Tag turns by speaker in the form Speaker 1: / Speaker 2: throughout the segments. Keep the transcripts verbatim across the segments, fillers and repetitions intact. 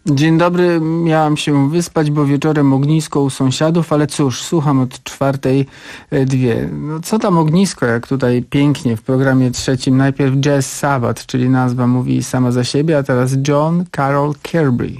Speaker 1: Dzień dobry, miałam się wyspać, bo wieczorem ognisko u sąsiadów, ale cóż, słucham od czwartej e, dwie. No co tam ognisko, jak tutaj pięknie w programie trzecim. Najpierw Jazz Sabbath, czyli nazwa mówi sama za siebie, a teraz John Carroll Kirby.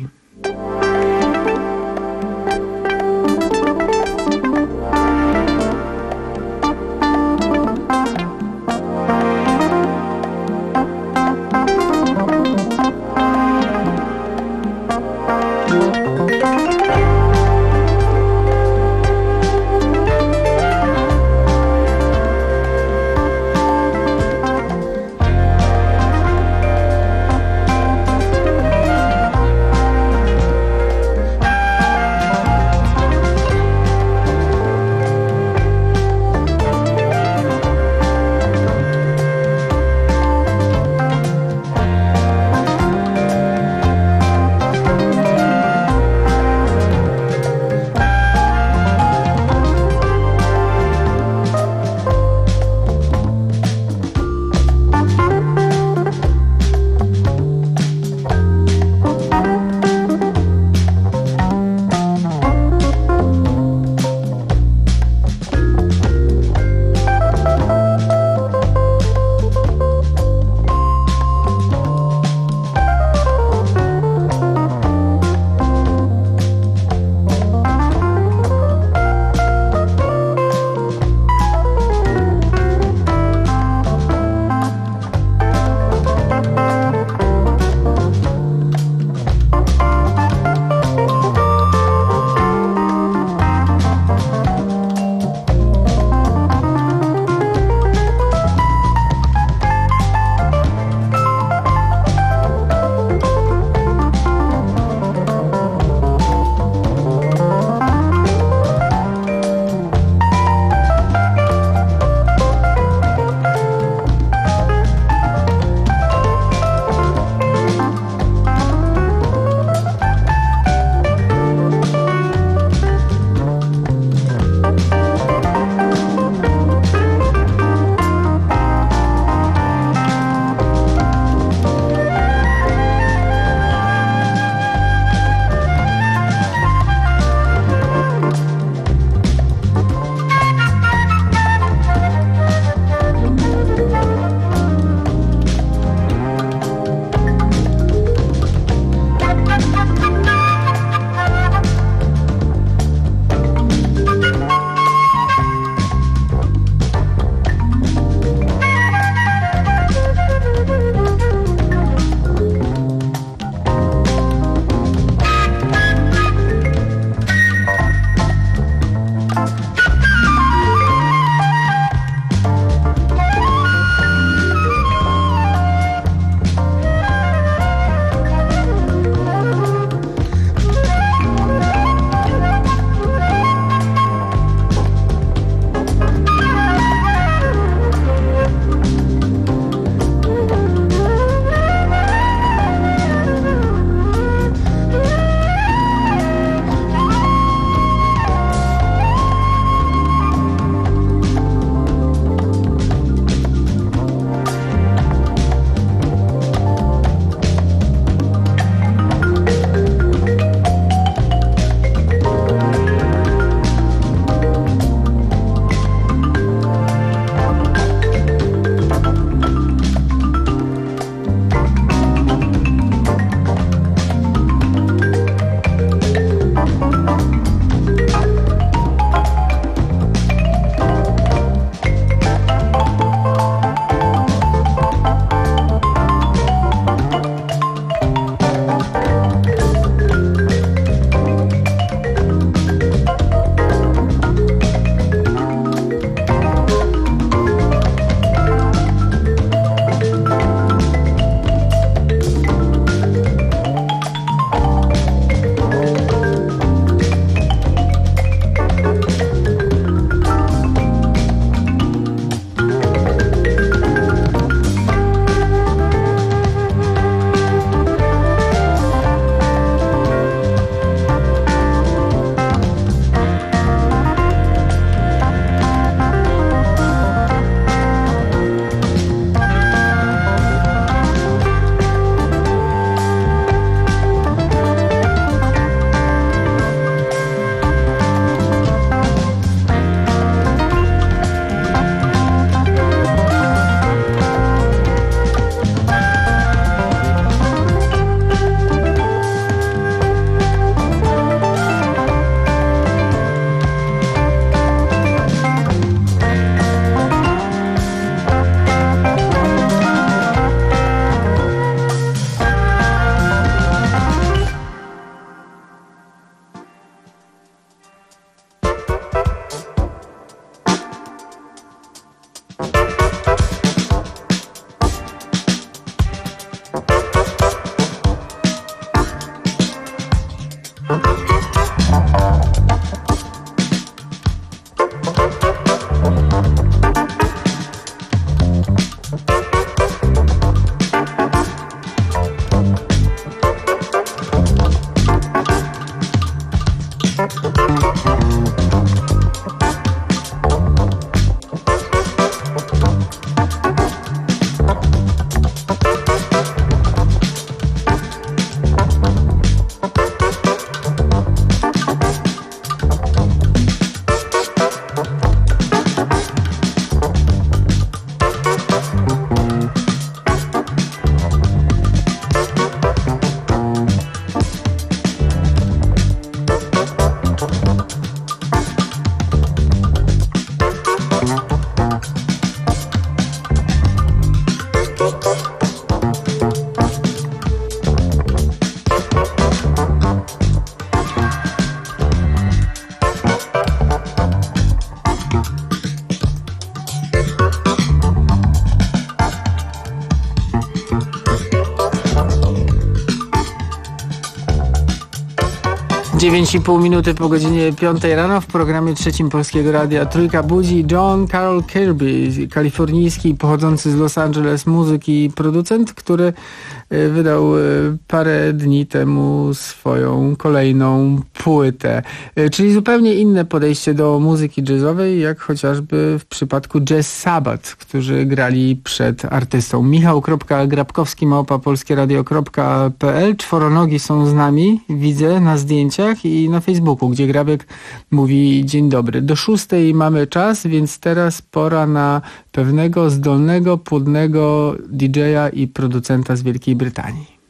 Speaker 1: dziewięć i pół minuty po godzinie piątej rano w programie trzecim Polskiego Radia Trójka budzi John Carroll Kirby, kalifornijski, pochodzący z Los Angeles muzyk i producent, który wydał parę dni temu swoją kolejną płytę. Czyli zupełnie inne podejście do muzyki jazzowej, jak chociażby w przypadku Jazz Sabbath, którzy grali przed artystą. Michał Grabkowski małpa polskieradio kropka p l. Czworonogi są z nami, widzę na zdjęciach i na Facebooku, gdzie Grabek mówi dzień dobry. Do szóstej mamy czas, więc teraz pora na pewnego zdolnego, płodnego didżeja i producenta z Wielkiej Brytanii.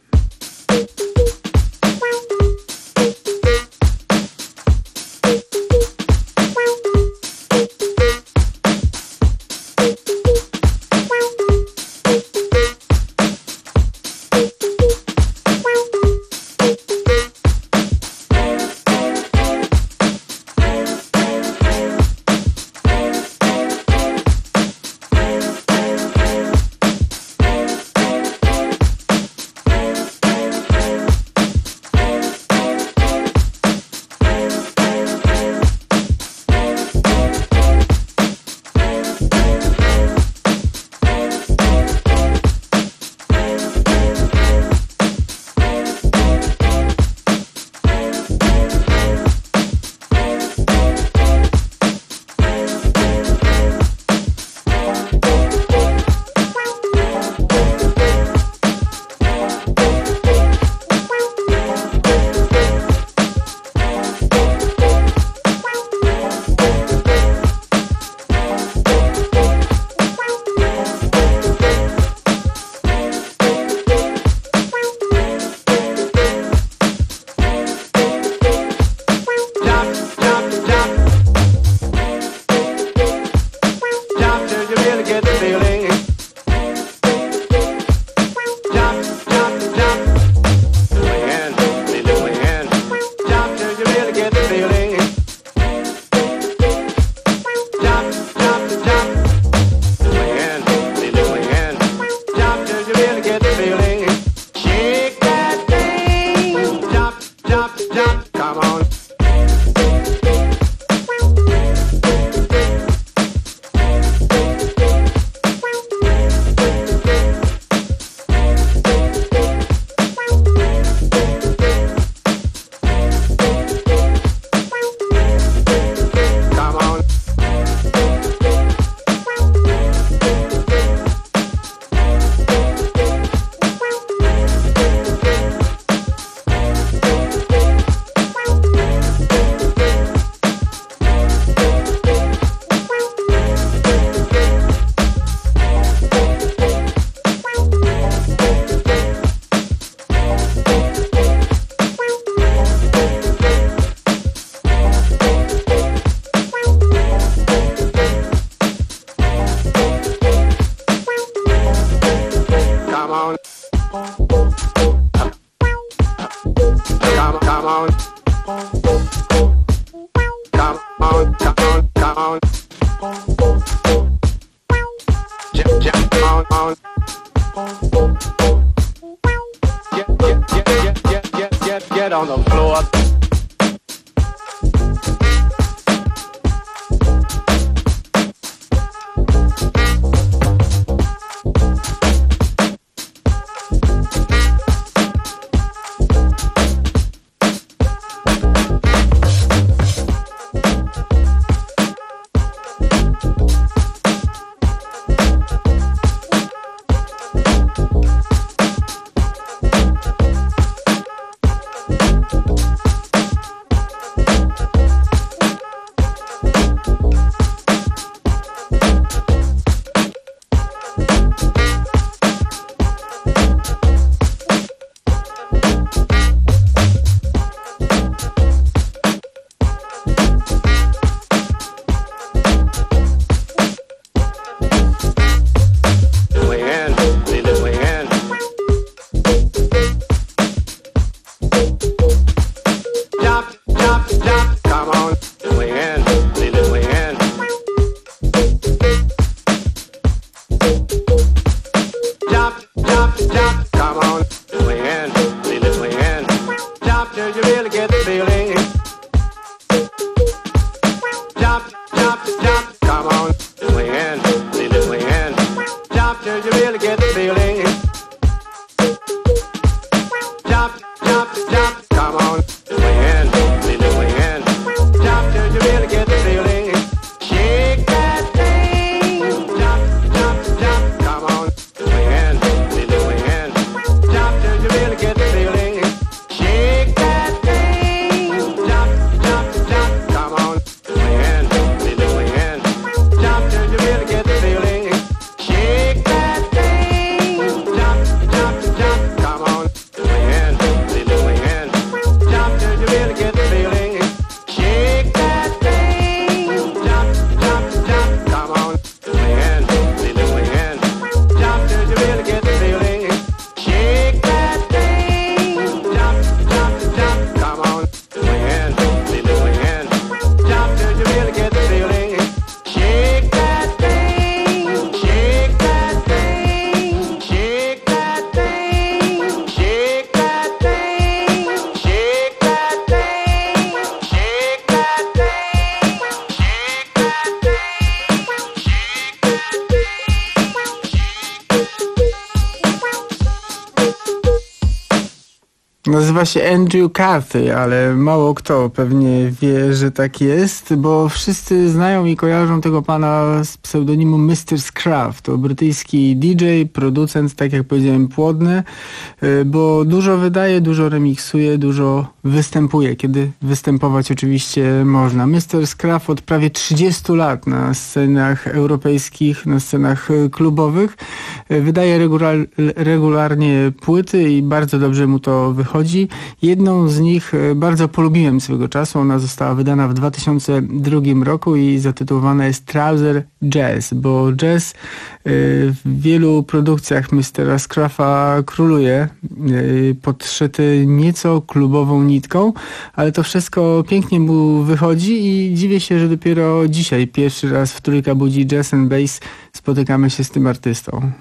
Speaker 1: Nazywa się Andrew Carthy, ale mało kto pewnie wie, że tak jest, bo wszyscy znają i kojarzą tego pana z pseudonimu mister Scruff. To brytyjski D J, producent, tak jak powiedziałem, płodny, bo dużo wydaje, dużo remiksuje, dużo występuje, kiedy występować oczywiście można. mister Scruff od prawie trzydziestu lat na scenach europejskich, na scenach klubowych wydaje regular, regularnie płyty i bardzo dobrze mu to wychodzi. Jedną z nich bardzo polubiłem swego czasu. Ona została wydana w dwa tysiące drugim roku i zatytułowana jest Trouser Jazz, bo jazz w wielu produkcjach mistera Scruffa króluje, podszyty nieco klubową nitką, ale to wszystko pięknie mu wychodzi i dziwię się, że dopiero dzisiaj pierwszy raz w Trójka Budzi Jazz and Bass spotykamy się z tym artystą.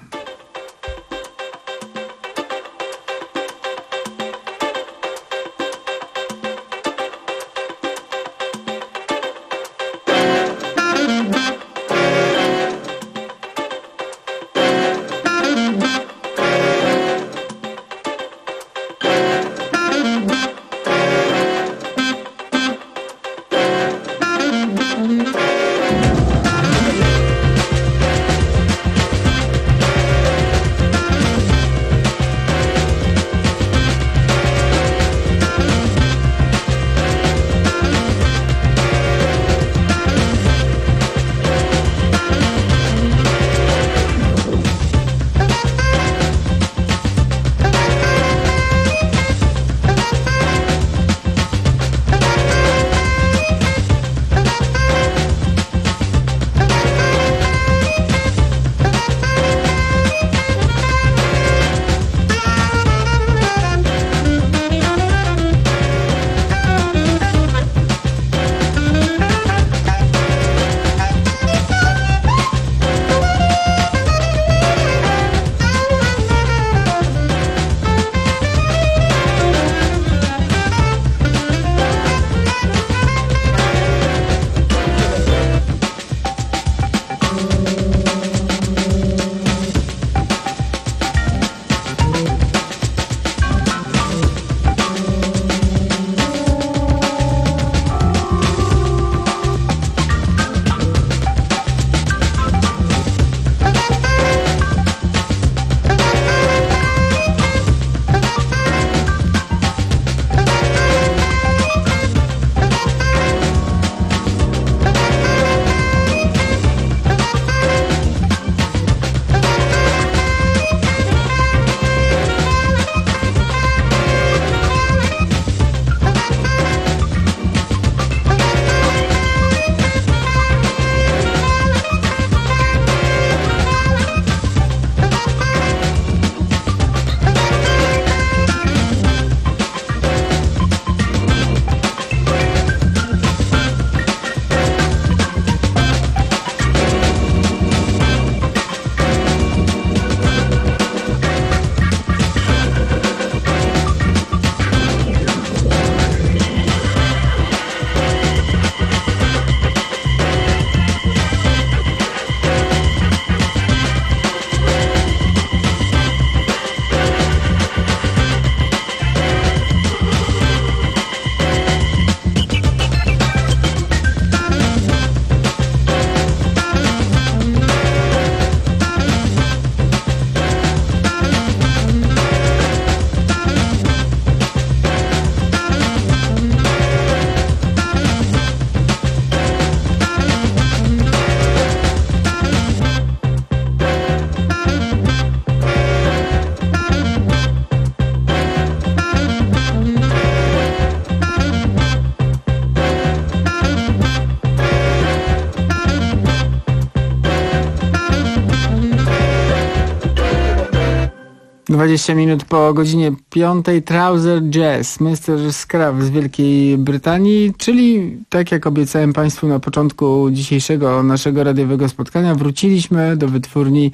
Speaker 1: dwadzieścia minut po godzinie piątej. Trouser Jazz, mister Scruff z Wielkiej Brytanii, czyli tak jak obiecałem Państwu na początku dzisiejszego naszego radiowego spotkania, wróciliśmy do wytwórni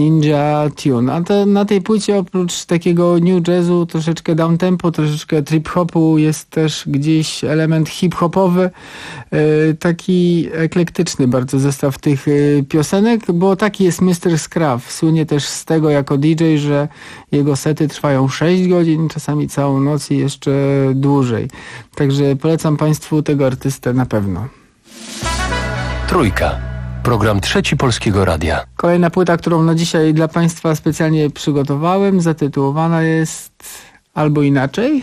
Speaker 1: Ninja Tune. A te, na tej płycie oprócz takiego new jazzu, troszeczkę downtempo, troszeczkę trip-hopu, jest też gdzieś element hip-hopowy, yy, taki eklektyczny bardzo zestaw tych yy, piosenek, bo taki jest mister Scruff. Słynie też z tego jako D J, że jego sety trwają sześć godzin, czasami całą noc i jeszcze dłużej. Także polecam Państwu tego artystę na pewno.
Speaker 2: Trójka. Program Trzeci Polskiego Radia.
Speaker 1: Kolejna płyta, którą na dzisiaj dla Państwa specjalnie przygotowałem, zatytułowana jest Albo Inaczej.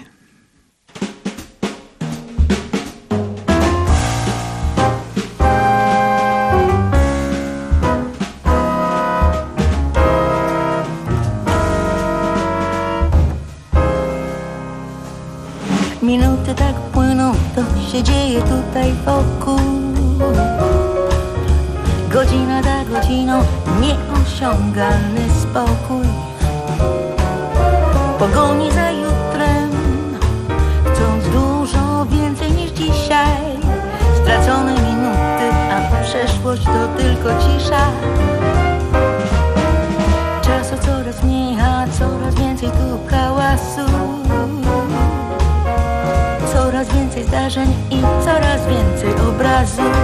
Speaker 3: Minuty tak płyną, to się dzieje tutaj wokół. Godzina za godziną, nieosiągalny spokój. Pogoni za jutrem, chcąc dużo więcej niż dzisiaj. Stracone minuty, a przeszłość to tylko cisza. Czasu coraz mniej, a coraz więcej tu hałasu. Coraz więcej zdarzeń i coraz więcej obrazów.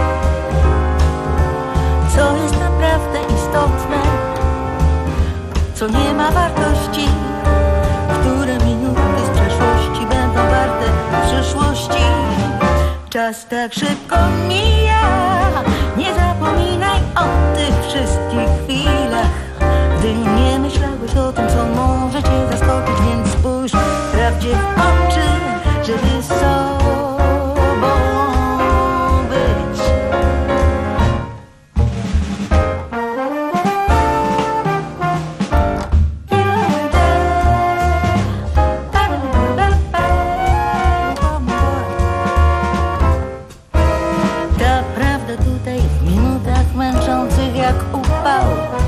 Speaker 3: Co jest naprawdę istotne, co nie ma wartości, które minuty z przeszłości będą warte w przyszłości. Czas tak szybko mija, nie zapominaj o tych wszystkich chwilach, gdy nie myślałeś o tym, co może cię zaskoczyć, więc spójrz prawdzie w oczy, żeby sobą być. Ta prawda tutaj w minutach męczących jak upał.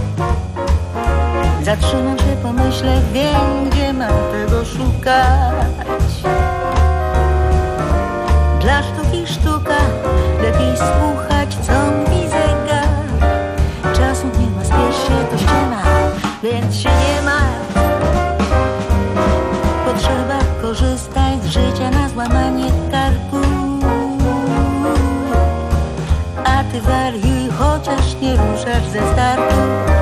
Speaker 3: Zatrzymam się, pomyślę, wiem, gdzie mam tego szukać. Dla sztuki sztuka, lepiej słuchać, co mówi zegar. Czasu nie ma, spiesz się, to ściema, więc się nie ma. Potrzeba korzystać z życia na złamanie karku. A ty wariuj, chociaż nie ruszasz ze startu.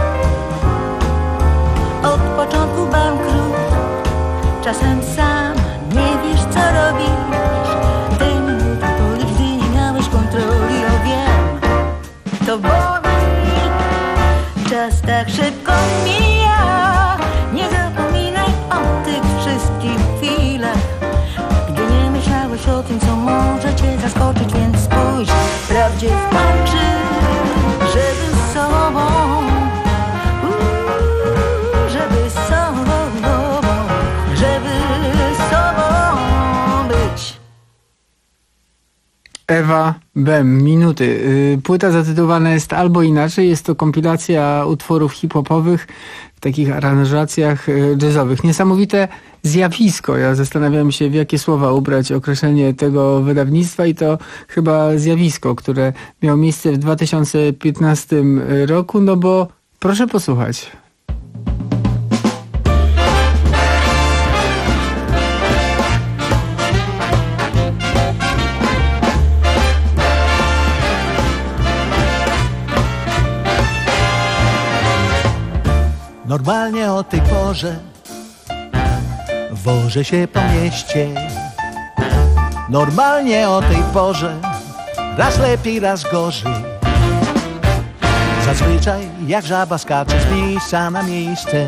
Speaker 3: Od początku bankrut, czasem sam nie wiesz, co robisz. Tej minuty policz, gdy nie miałeś kontroli, o wiem, to boli. Czas tak szybko mija, nie zapominaj o tych wszystkich chwilach, gdy nie myślałeś o tym, co może cię zaskoczyć, więc spójrz prawdzie w oczy, żeby z sobą, żeby z sobą, żeby z sobą być.
Speaker 1: Ewa Bem, Minuty. Płyta zatytułowana jest Albo Inaczej. Jest to kompilacja utworów hip-hopowych w takich aranżacjach jazzowych. Niesamowite zjawisko. Ja zastanawiam się, w jakie słowa ubrać określenie tego wydawnictwa i to chyba zjawisko, które miało miejsce w dwa tysiące piętnastym roku, no bo proszę posłuchać.
Speaker 4: Normalnie o tej porze wożę się po mieście. Normalnie o tej porze raz lepiej, raz gorzej. Zazwyczaj jak żaba skaczę z miejsca na miejsce.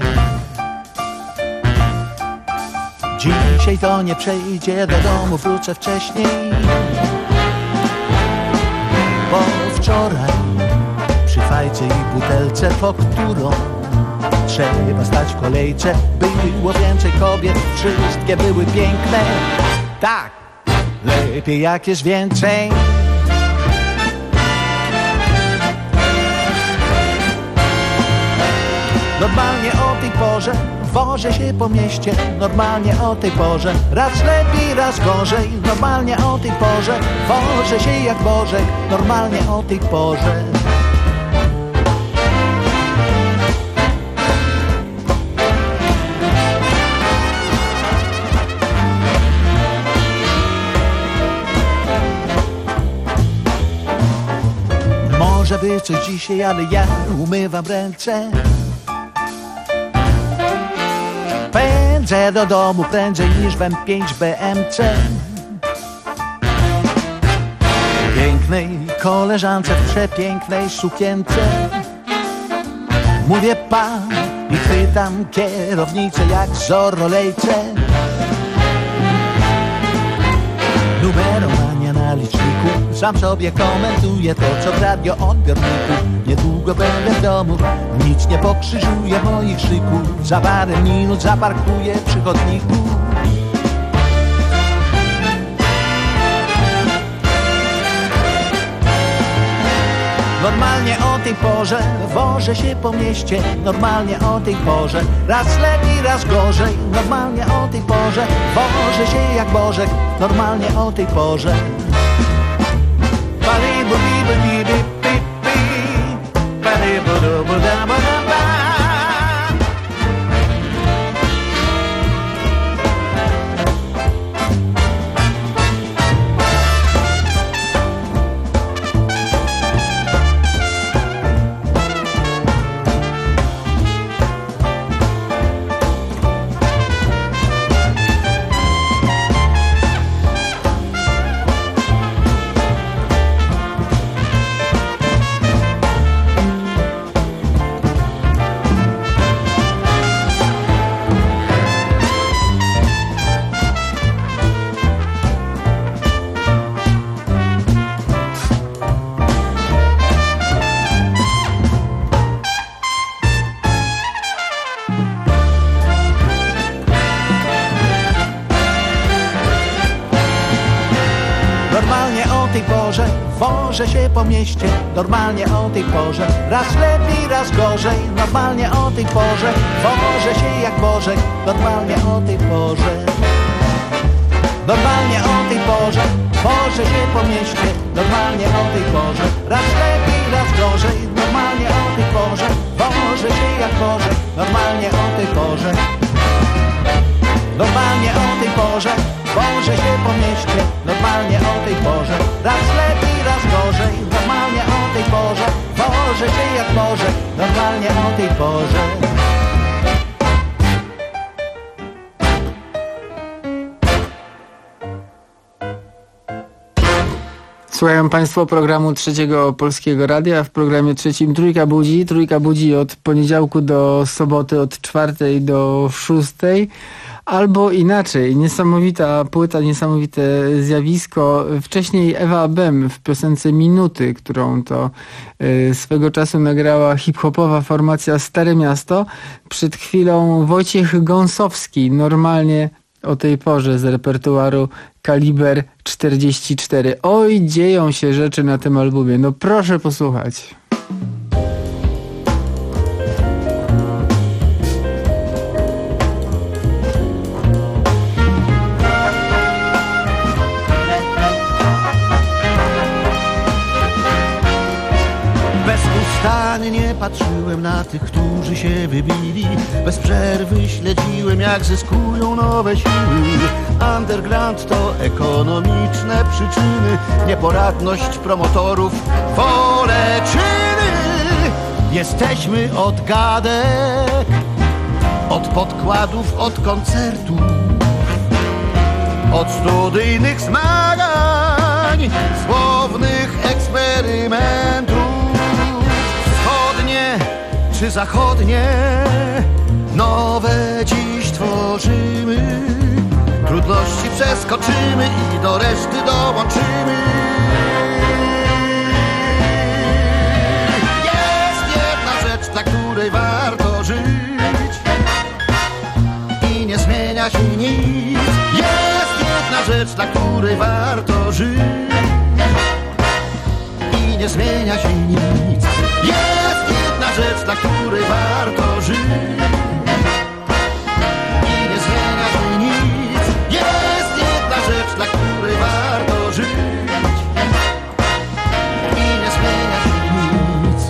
Speaker 4: Dzisiaj to nie przejdzie, do domu wrócę wcześniej. Bo wczoraj przy fajce i butelce, po którą trzeba stać w kolejce, było więcej kobiet, wszystkie były piękne. Tak, lepiej jak jest więcej. Normalnie o tej porze wożę się po mieście. Normalnie o tej porze raz lepiej, raz gorzej. Normalnie o tej porze wożę się jak Bożek. Normalnie o tej porze. Może być coś dzisiaj, ale ja umywam ręce. Pędzę do domu prędzej niż w M pięć B M C. Pięknej koleżance w przepięknej sukience mówię pan i pytam kierownicę jak Zorro-lejce. Numeromania na liczniku, sam sobie komentuję to co w radioodbiorniku. Niedługo będę w domu, nic nie pokrzyżuje moich szyków. Za parę minut zaparkuję przy chodniku. Normalnie o tej porze wożę się po mieście. Normalnie o tej porze raz lepiej, raz gorzej. Normalnie o tej porze wożę się jak Bożek. Normalnie o tej porze Paribu, bibu, bibi, pi, pi. Paribu, dubu, da, ba, da, ba. Wożę się po mieście, normalnie o tej porze raz lepiej, raz gorzej. Normalnie o tej porze wożę się jak Bożek. Normalnie o tej porze Normalnie o tej porze wożę się po mieście. Normalnie o tej porze raz lepiej, raz gorzej. Normalnie o tej porze wożę się jak Bożek. Normalnie o tej porze Normalnie o tej porze wożę się po mieście. Normalnie o tej porze raz lepiej, raz gorzej. Normalnie o tej porze wożę się jak Bożek. Normalnie o tej porze
Speaker 1: Słuchają Państwo programu Trzeciego Polskiego Radia. W programie trzecim Trójka Budzi. Trójka budzi od poniedziałku do soboty od czwartej do szóstej. Albo inaczej, niesamowita płyta, niesamowite zjawisko. Wcześniej Ewa Bem w piosence Minuty, którą to y, swego czasu nagrała hip-hopowa formacja Stare Miasto. Przed chwilą Wojciech Gąsowski, normalnie o tej porze z repertuaru Kaliber czterdzieści cztery. Oj, dzieją się rzeczy na tym albumie. No proszę posłuchać.
Speaker 4: Nie patrzyłem na tych, którzy się wybili. Bez przerwy śledziłem, jak zyskują nowe siły. Underground to ekonomiczne przyczyny, nieporadność promotorów, wolę czyny. Jesteśmy od gadek, od podkładów, od koncertów, od studyjnych zmagań, słownych eksperymentów. Czy zachodnie, nowe dziś tworzymy. Trudności przeskoczymy i do reszty dołączymy. Jest jedna rzecz, dla której warto żyć i nie zmienia się nic. Jest jedna rzecz, dla której warto żyć i nie zmienia się nic. Jest jedna rzecz, dla której warto żyć i nie zmienia się nic. Jest jedna rzecz, dla której warto żyć i nie zmienia się nic.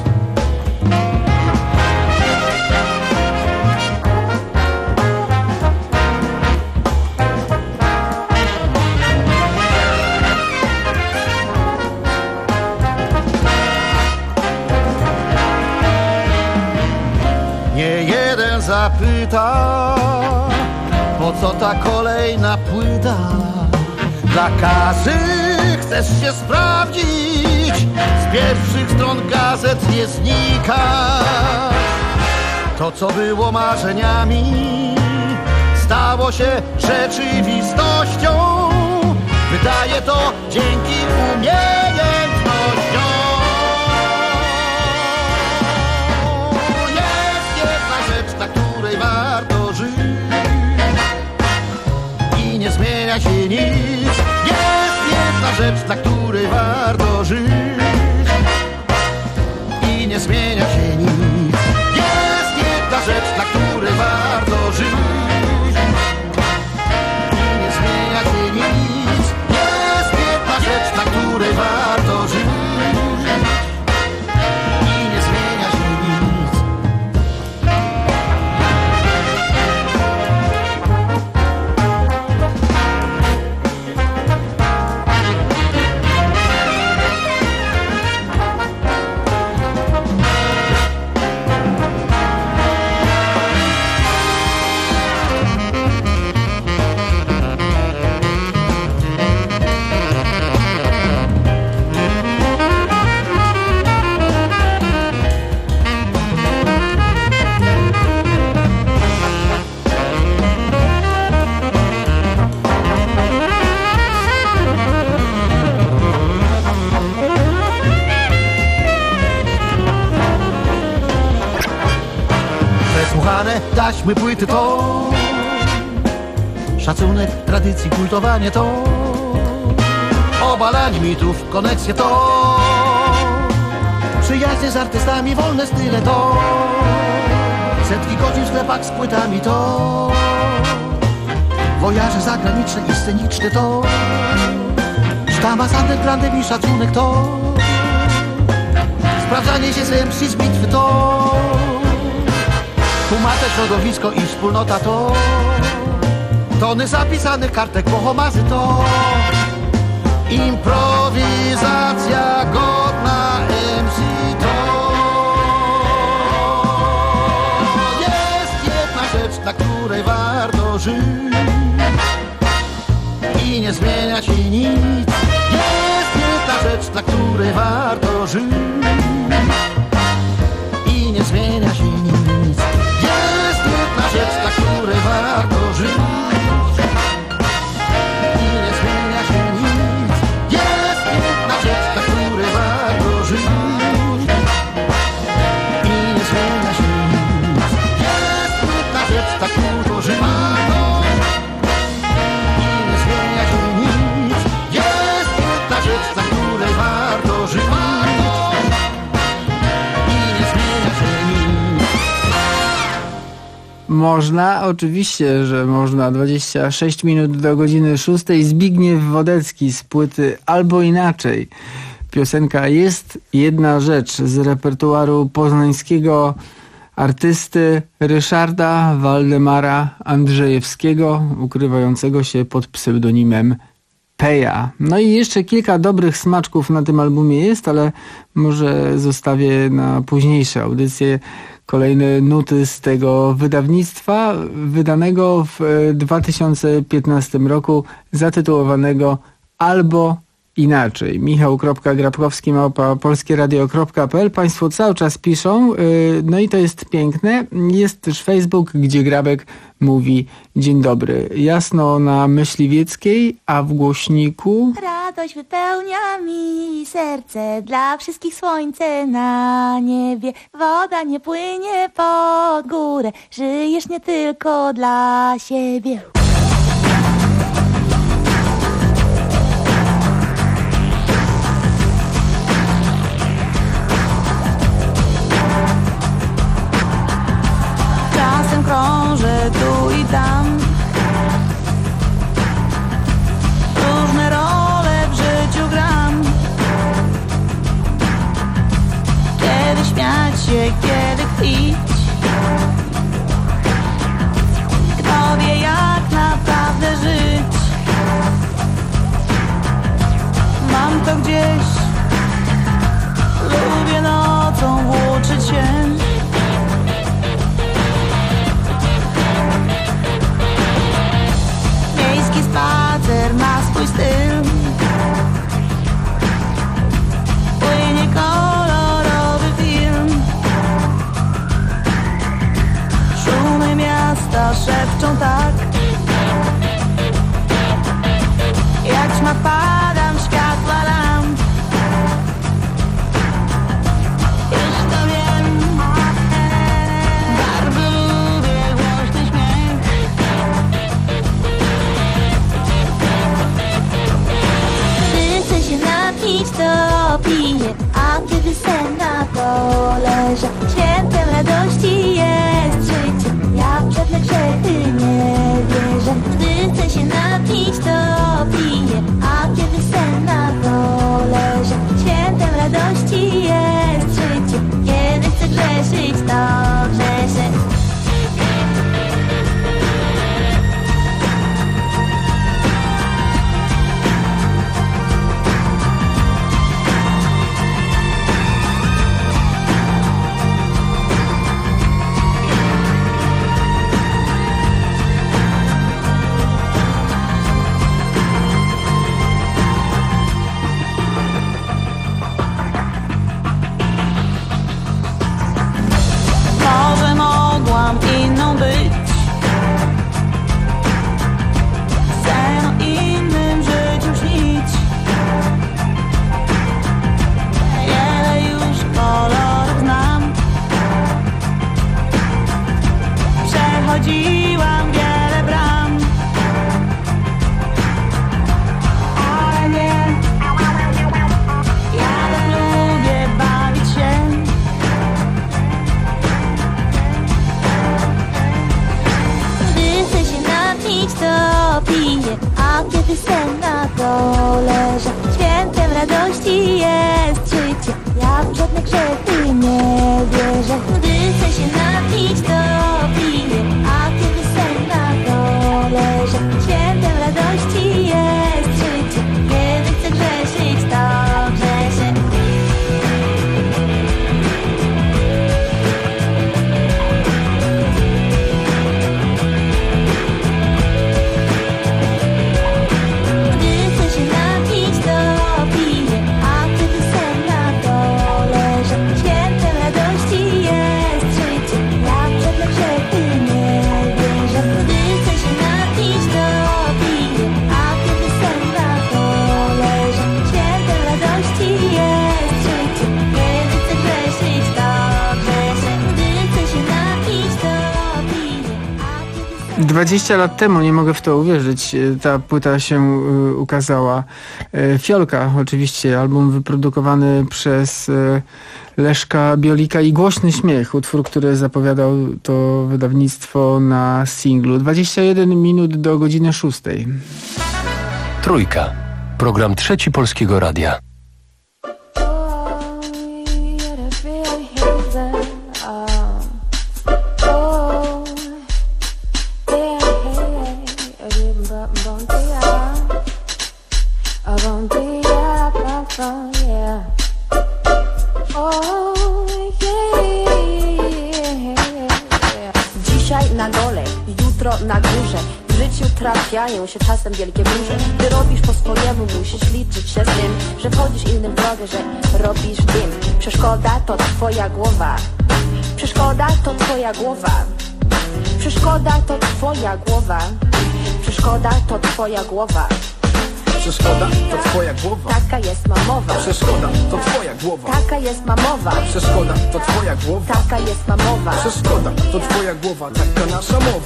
Speaker 4: Nie jeden zapyta, Po co ta kolejna płyta? Dla kasy chcesz się sprawdzić, z pierwszych stron gazet nie znikasz. To, co było marzeniami, stało się rzeczywistością. Wydaje to dzięki umiejętnościom. Jest jedna rzecz, na której warto żyć i nie zmienia się nic. Jest jedna rzecz, na której warto żyć i nie zmienia się nic. Jest jedna rzecz, na której warto żyć i nie zmienia się nic. Jest jedna rzecz, na której warto żyć i nie zmienia się nic. Przesłuchane taśmy, płyty to szacunek, tradycji, kultowanie to obalanie mitów, koneksje to przyjaźnie z artystami, wolne style to setki godzin w sklepach z płytami to wojaże zagraniczne i sceniczne to sztama z undergroundem i szacunek to sprawdzanie się z M C z bitwy to tłumacze, środowisko i wspólnota to tony zapisanych kartek, pochomazy to improwizacja godna M C to jest jedna rzecz, na której warto żyć i nie zmienia się nic. Jest jedna rzecz, na której warto żyć i nie zmienia się nic. Jest jedna rzecz, na której warto żyć i nie zmienia się nic. Jest jedna rzecz, na której warto żyć i nie zmienia się nic. Jest jedna rzecz, na którą żyć i nie zmienia się nic. Jest jedna rzecz, na której warto żyć i nie zmienia się nic.
Speaker 1: Można, oczywiście, że można. dwadzieścia sześć minut do godziny szóstej. Zbigniew Wodecki z płyty Albo Inaczej. Piosenka Jest jedna rzecz z repertuaru poznańskiego artysty Ryszarda Waldemara Andrzejewskiego, ukrywającego się pod pseudonimem Peja. No i jeszcze kilka dobrych smaczków na tym albumie jest, ale może zostawię na późniejsze audycje kolejne nuty z tego wydawnictwa, wydanego w dwa tysiące piętnastym roku, zatytułowanego Albo Inaczej. Michał Grabkowski małpa polskieradio kropka p l. Państwo cały czas piszą, no i to jest piękne. Jest też Facebook, gdzie Grabek mówi dzień dobry. Jasno na Myśliwieckiej, a w głośniku...
Speaker 5: Radość wypełnia mi serce, dla wszystkich słońce na niebie. Woda nie płynie pod górę, żyjesz nie tylko dla siebie. Czasem krążę tu i tam, różne role w życiu gram. Kiedy śmiać się, kiedy kpić, kto wie jak naprawdę żyć. Mam to gdzieś, lubię nocą włóczyć się. napić, to piję, a kiedy sen na dole, że świętem radości jest życie. Ja w żadne grzechy nie wierzę. Gdy chcę się napić, to piję, a kiedy sen na dole, że świętem radości jest życie. Kiedy chcę grzeszyć, to grzeszę.
Speaker 1: dwadzieścia lat temu, nie mogę w to uwierzyć, ta płyta się ukazała. Fiolka oczywiście, album wyprodukowany przez Leszka Biolika i Głośny Śmiech, utwór, który zapowiadał to wydawnictwo na singlu. dwadzieścia jeden minut do godziny szóstej.
Speaker 2: Trójka. Program Trzeci Polskiego Radia.
Speaker 6: Dzisiaj na dole, jutro na górze. W życiu trafiają się czasem wielkie burze. Ty robisz po swojemu, musisz liczyć się z tym, że wchodzisz innym drogę, że robisz dym. Przeszkoda to twoja głowa. Przeszkoda to twoja głowa. Przeszkoda to twoja głowa. Przeszkoda to twoja głowa.
Speaker 7: Przeszkoda to twoja głowa.
Speaker 6: Taka jest mamowa.
Speaker 7: Przeszkoda to twoja głowa.
Speaker 6: Taka jest mamowa.
Speaker 7: Przeszkoda to twoja głowa.
Speaker 6: Taka jest mamowa.
Speaker 7: Przeszkoda to twoja głowa. Taka nasza mowa.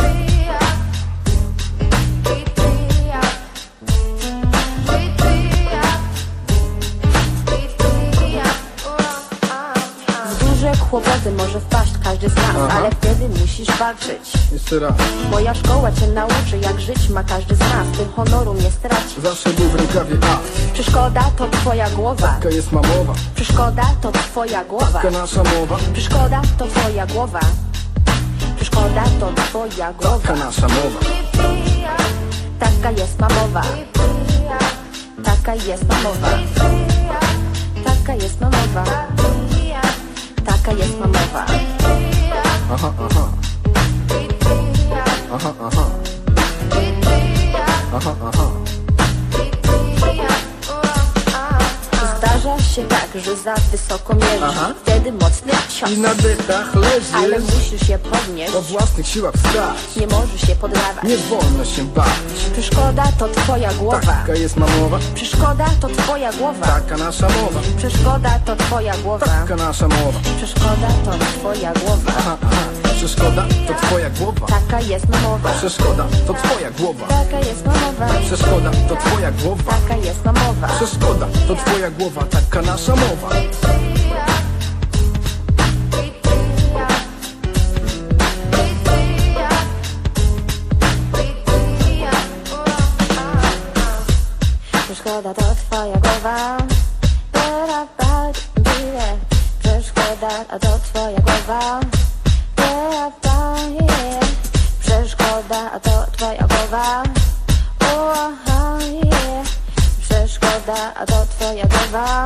Speaker 6: Kłopoty może wpaść każdy z nas. Aha. Ale wtedy musisz walczyć.
Speaker 7: Jeszcze raz.
Speaker 6: Moja szkoła cię nauczy, jak żyć ma każdy z nas. Tym honoru nie straci.
Speaker 7: Zawsze był w rękawie A.
Speaker 6: Przeszkoda to twoja głowa.
Speaker 7: Taka jest mamowa.
Speaker 6: Przeszkoda to twoja głowa.
Speaker 7: Taka nasza mowa.
Speaker 6: Przeszkoda to twoja głowa. Przeszkoda to twoja głowa.
Speaker 7: Taka nasza mowa.
Speaker 6: Taka jest mamowa. Taka jest mamowa. Taka jest mamowa. Taka jest mamowa.
Speaker 7: Aha, aha. Aha, aha. Aha, aha.
Speaker 6: Zdarza się tak, że za wysoko mierzysz. Aha. Wtedy mocny cios.
Speaker 7: I na dechach leżysz.
Speaker 6: Ale musisz je podnieść.
Speaker 7: O własnych siłach wstać.
Speaker 6: Nie możesz się poddawać.
Speaker 7: Nie wolno się bać.
Speaker 6: Przeszkoda to twoja głowa.
Speaker 7: Taka jest mamowa.
Speaker 6: Przeszkoda to twoja głowa.
Speaker 7: Taka nasza mowa.
Speaker 6: Przeszkoda to twoja głowa.
Speaker 7: Taka nasza mowa.
Speaker 6: Przeszkoda to twoja głowa.
Speaker 7: Aha, aha. Przeszkoda to twoja głowa.
Speaker 6: Taka jest mamowa.
Speaker 7: Przeszkoda to twoja głowa.
Speaker 6: Taka jest mamowa.
Speaker 7: Przeszkoda to twoja głowa.
Speaker 6: Taka jest mamowa.
Speaker 7: Przeszkoda to twoja głowa. Taka nasza mowa.
Speaker 6: Przeszkoda to twoja głowa. Przeszkoda to twoja głowa. Przeszkoda to twoja głowa. Przeszkoda to twoja głowa.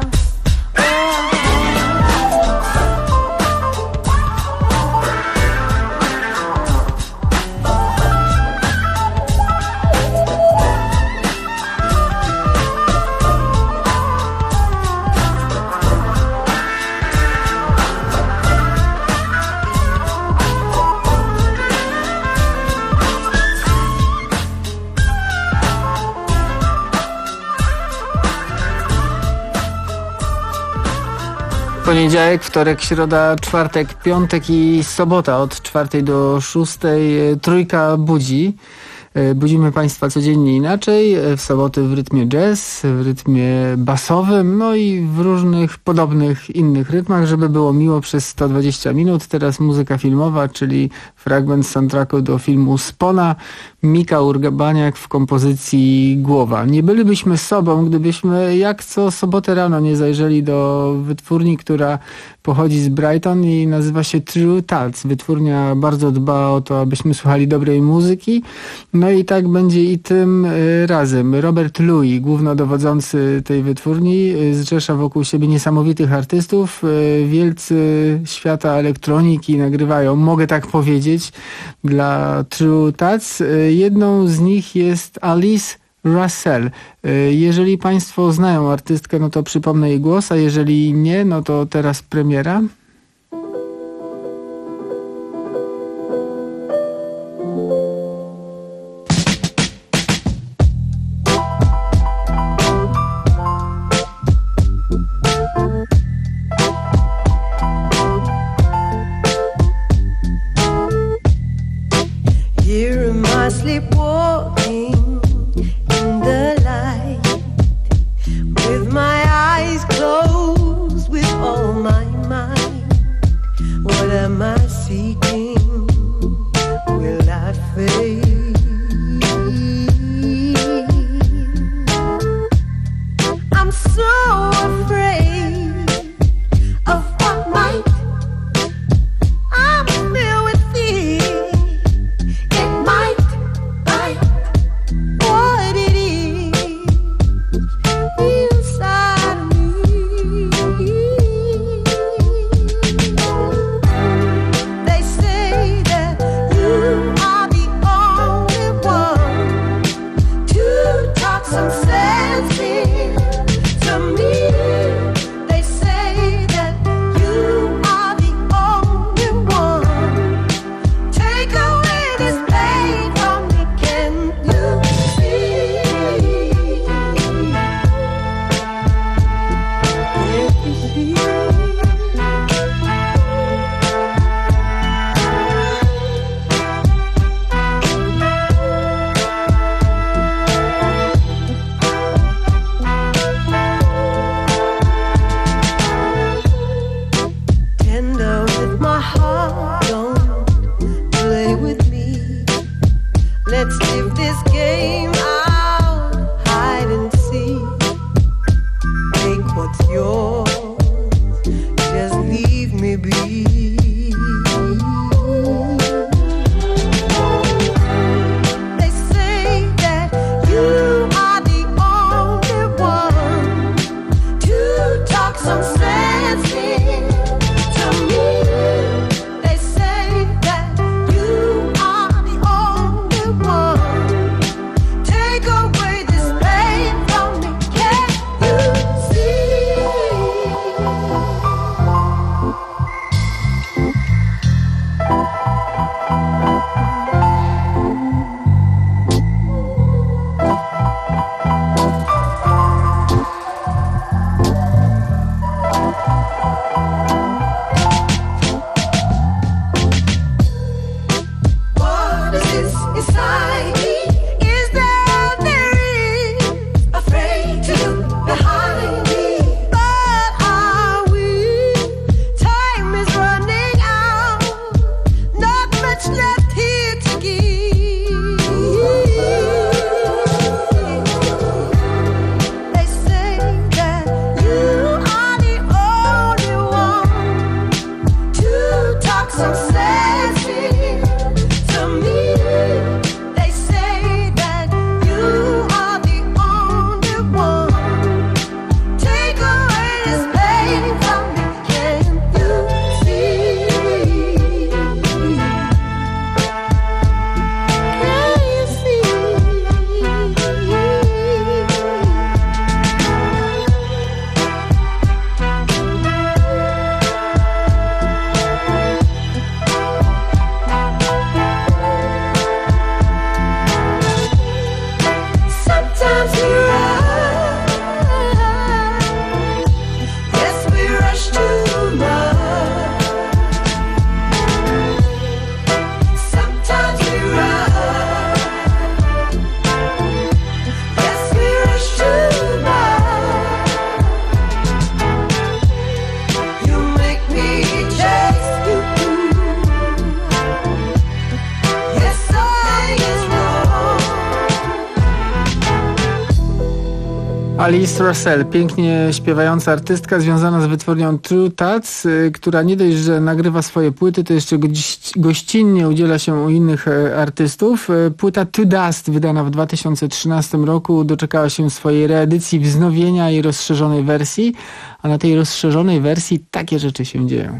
Speaker 1: Poniedziałek, wtorek, środa, czwartek, piątek i sobota od czwartej do szóstej. Trójka budzi. Budzimy Państwa codziennie inaczej. W soboty w rytmie jazz, w rytmie basowym, no i w różnych podobnych innych rytmach, żeby było miło przez sto dwadzieścia minut. Teraz muzyka filmowa, czyli fragment soundtracku do filmu Spona. Mika Urbaniak w kompozycji Głowa. Nie bylibyśmy sobą, gdybyśmy jak co sobotę rano nie zajrzeli do wytwórni, która pochodzi z Brighton i nazywa się True Thoughts. Wytwórnia bardzo dba o to, abyśmy słuchali dobrej muzyki. No i tak będzie i tym razem. Robert Louis, głównodowodzący tej wytwórni, zrzesza wokół siebie niesamowitych artystów. Wielcy świata elektroniki nagrywają, mogę tak powiedzieć, dla True Thoughts. Jedną z nich jest Alice Russell. Jeżeli Państwo znają artystkę, no to przypomnę jej głos, a jeżeli nie, no to teraz premiera.
Speaker 8: They say
Speaker 1: Alice Russell, pięknie śpiewająca artystka związana z wytwórnią True Tats, która nie dość, że nagrywa swoje płyty, to jeszcze gościnnie udziela się u innych artystów. Płyta To Dust, wydana w dwa tysiące trzynastym roku, doczekała się swojej reedycji, wznowienia i rozszerzonej wersji, a na tej rozszerzonej wersji takie rzeczy się dzieją.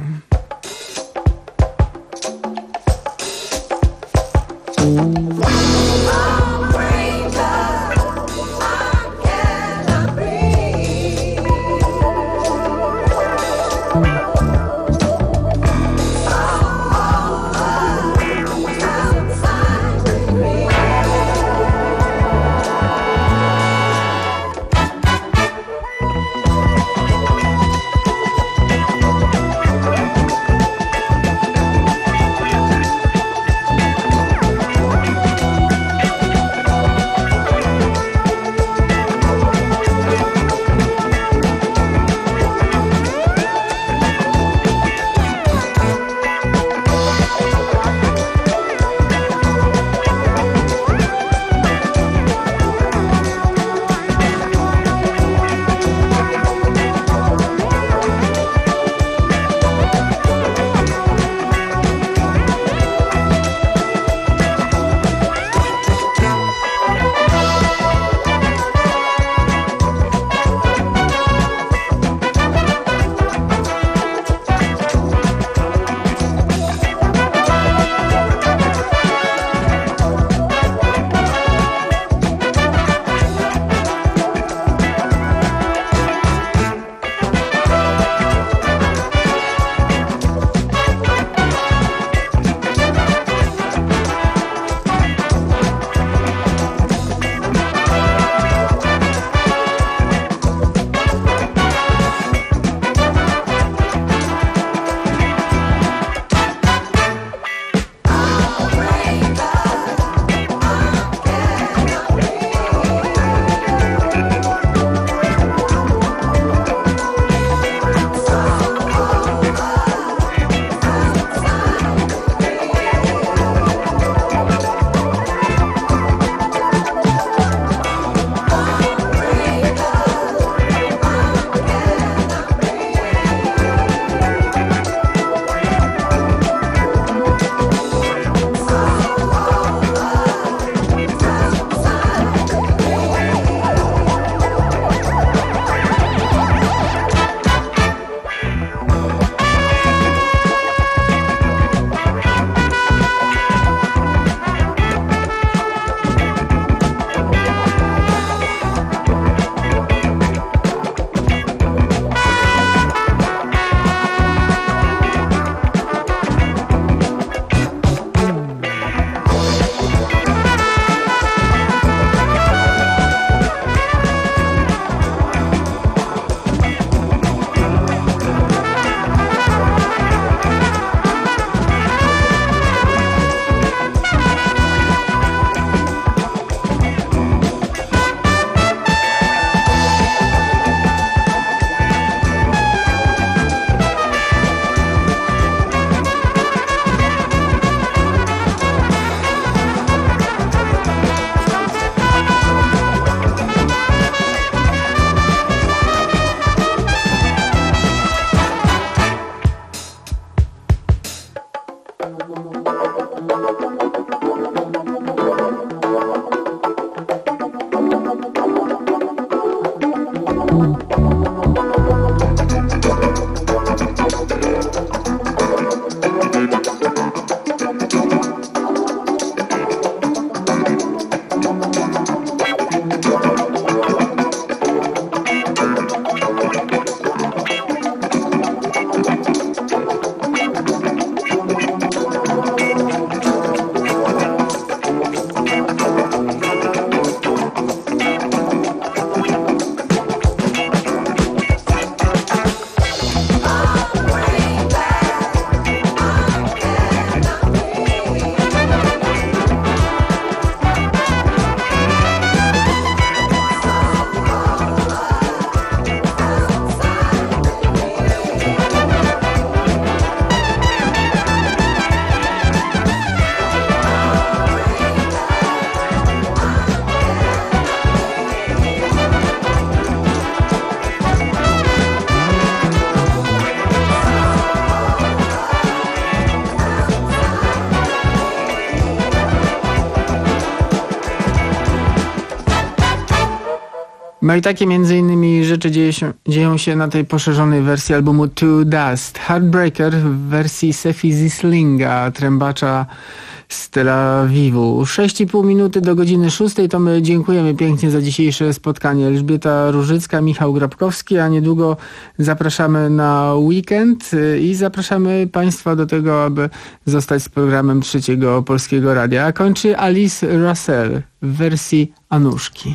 Speaker 1: No i takie między innymi rzeczy dzieje się, dzieją się na tej poszerzonej wersji albumu To Dust. Heartbreaker w wersji Sefi Zislinga, trębacza z Tel Awiwu. sześć i pół minuty do godziny szóstej, to my dziękujemy pięknie za dzisiejsze spotkanie. Elżbieta Różycka, Michał Grabkowski, a niedługo zapraszamy na weekend i zapraszamy Państwa do tego, aby zostać z programem Trzeciego Polskiego Radia. A kończy Alice Russell w wersji Anuszki.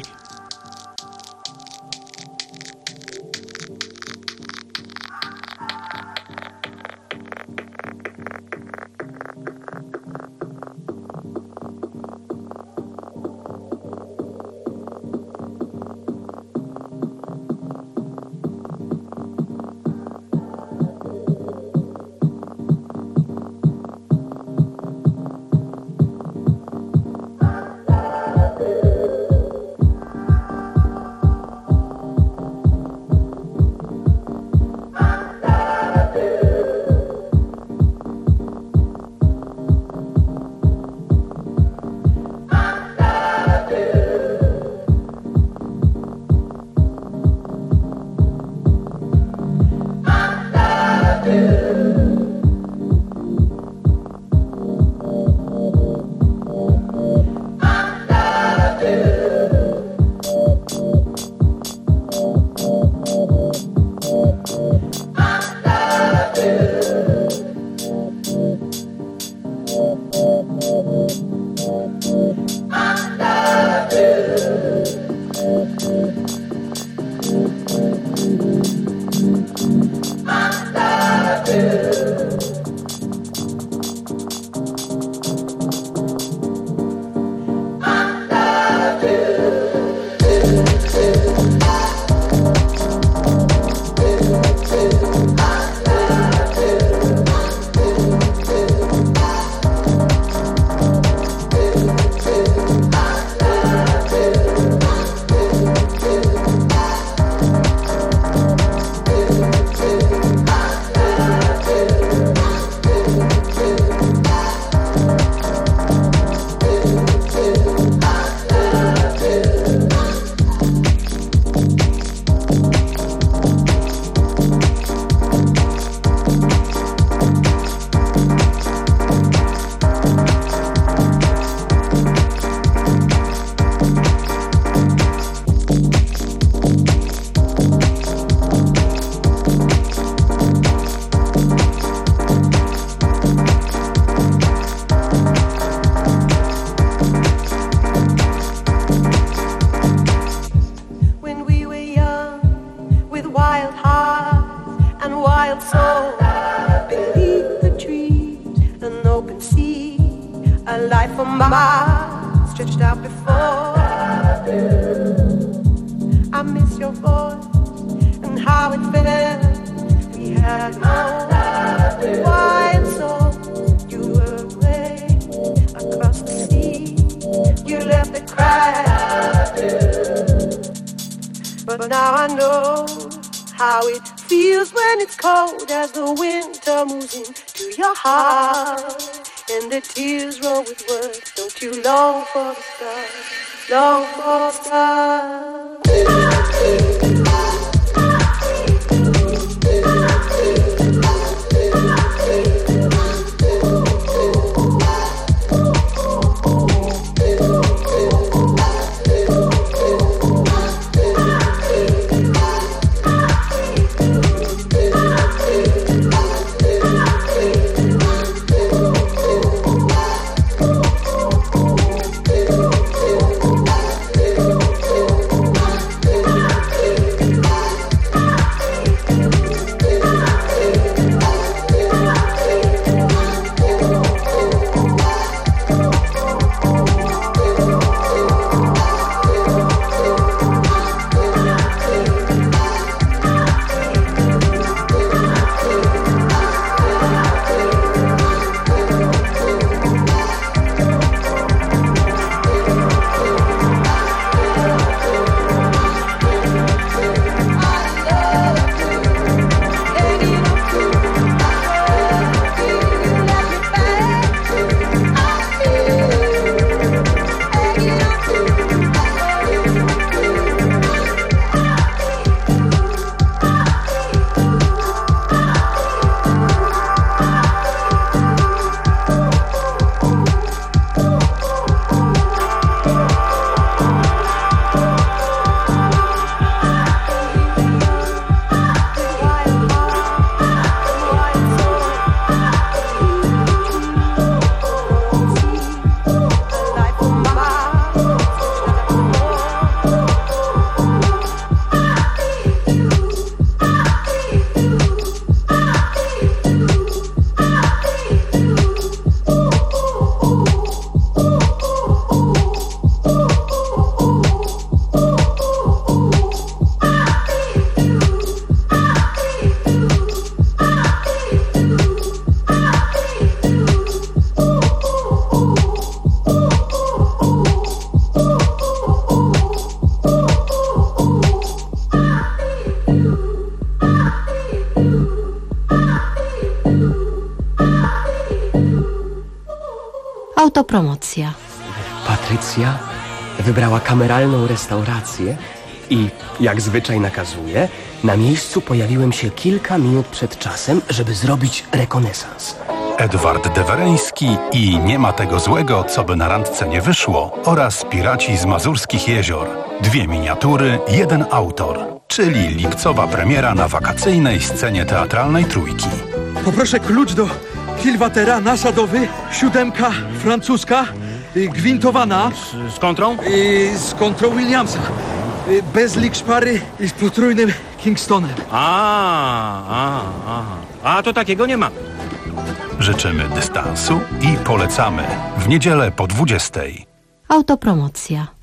Speaker 8: And the tears roll with words. Don't you long for the stars? Long for the stars.
Speaker 9: Autopromocja.
Speaker 10: Patrycja wybrała kameralną restaurację i, jak zwyczaj nakazuje, na miejscu pojawiłem się kilka minut przed czasem, żeby zrobić rekonesans.
Speaker 11: Edward Dewereński i Nie ma tego złego, co by na randce nie wyszło oraz Piraci z Mazurskich Jezior. Dwie miniatury, jeden autor, czyli lipcowa premiera na wakacyjnej scenie teatralnej Trójki.
Speaker 12: Poproszę klucz do kilwatera nasadowy, siódemka francuska, y, gwintowana.
Speaker 13: Z, z kontrą?
Speaker 12: Y, z kontrą Williamsa. Y, bez lik szpary i z potrójnym Kingstonem.
Speaker 13: A, a, a, a to takiego nie ma.
Speaker 11: Życzymy dystansu i polecamy w niedzielę po dwudziestej.
Speaker 9: Autopromocja.